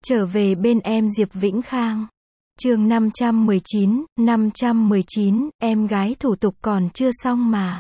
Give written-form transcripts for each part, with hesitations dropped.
Trở về bên em Diệp Vĩnh Khang. Chương 519, em gái thủ tục còn chưa xong mà.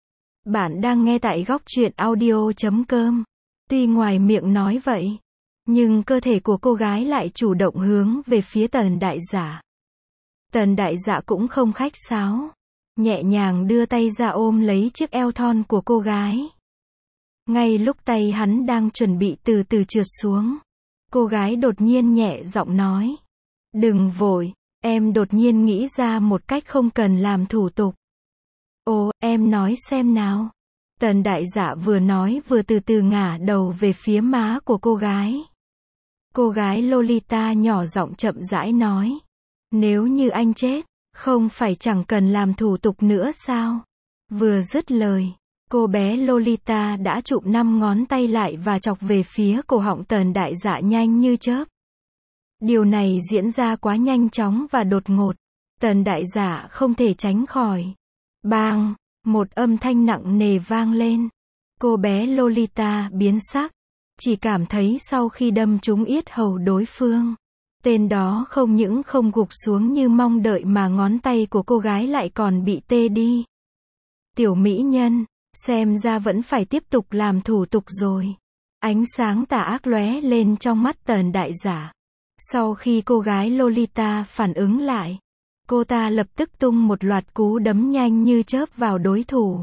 Bạn đang nghe tại góc truyện audio.com. Tuy ngoài miệng nói vậy, nhưng cơ thể của cô gái lại chủ động hướng về phía Tần đại giả. Tần đại giả cũng không khách sáo, nhẹ nhàng đưa tay ra ôm lấy chiếc eo thon của cô gái. Ngay lúc tay hắn đang chuẩn bị từ từ trượt xuống, cô gái đột nhiên nhẹ giọng nói: "Đừng vội, em đột nhiên nghĩ ra một cách không cần làm thủ tục." "Ồ, em nói xem nào." Tần đại giả vừa nói vừa từ từ ngả đầu về phía má của cô gái. Cô gái Lolita nhỏ giọng chậm rãi nói: "Nếu như anh chết, không phải chẳng cần làm thủ tục nữa sao?" Vừa dứt lời, cô bé Lolita đã chụm 5 ngón tay lại và chọc về phía cổ họng Tần đại dạ nhanh như chớp. Điều này diễn ra quá nhanh chóng và đột ngột, Tần đại dạ không thể tránh khỏi. Bang! Một âm thanh nặng nề vang lên. Cô bé Lolita biến sắc, chỉ cảm thấy sau khi đâm trúng yết hầu đối phương, tên đó không những không gục xuống như mong đợi mà ngón tay của cô gái lại còn bị tê đi. Tiểu mỹ nhân, xem ra vẫn phải tiếp tục làm thủ tục rồi. Ánh sáng tà ác lóe lên trong mắt Tần đại giả. Sau khi cô gái Lolita phản ứng lại, cô ta lập tức tung một loạt cú đấm nhanh như chớp vào đối thủ.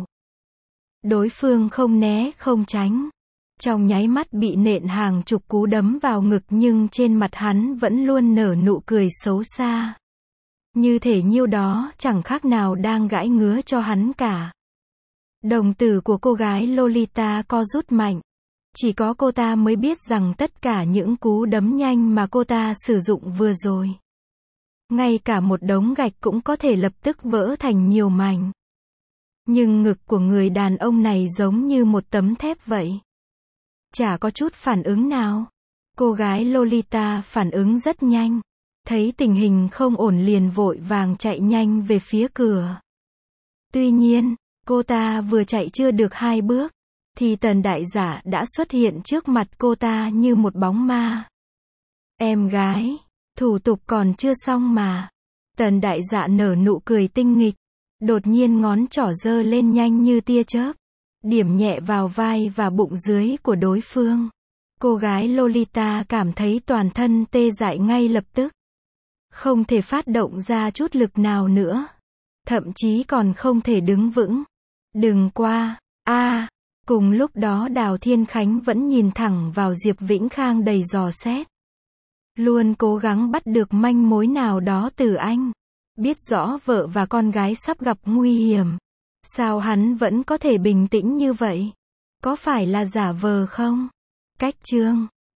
Đối phương không né không tránh, trong nháy mắt bị nện hàng chục cú đấm vào ngực, nhưng trên mặt hắn vẫn luôn nở nụ cười xấu xa. Như thể nhiêu đó chẳng khác nào đang gãi ngứa cho hắn cả. Đồng tử của cô gái Lolita co rút mạnh. Chỉ có cô ta mới biết rằng tất cả những cú đấm nhanh mà cô ta sử dụng vừa rồi, ngay cả một đống gạch cũng có thể lập tức vỡ thành nhiều mảnh. Nhưng ngực của người đàn ông này giống như một tấm thép vậy, chả có chút phản ứng nào. Cô gái Lolita phản ứng rất nhanh, thấy tình hình không ổn liền vội vàng chạy nhanh về phía cửa. Tuy nhiên, cô ta vừa chạy chưa được 2 bước, thì Tần đại giả đã xuất hiện trước mặt cô ta như một bóng ma. "Em gái, thủ tục còn chưa xong mà." Tần đại giả nở nụ cười tinh nghịch, đột nhiên ngón trỏ giơ lên nhanh như tia chớp, điểm nhẹ vào vai và bụng dưới của đối phương. Cô gái Lolita cảm thấy toàn thân tê dại ngay lập tức, không thể phát động ra chút lực nào nữa, thậm chí còn không thể đứng vững. "Đừng qua, a." Cùng lúc đó Đào Thiên Khánh vẫn nhìn thẳng vào Diệp Vĩnh Khang đầy dò xét, luôn cố gắng bắt được manh mối nào đó từ anh. Biết rõ vợ và con gái sắp gặp nguy hiểm, sao hắn vẫn có thể bình tĩnh như vậy? Có phải là giả vờ không? Cách chương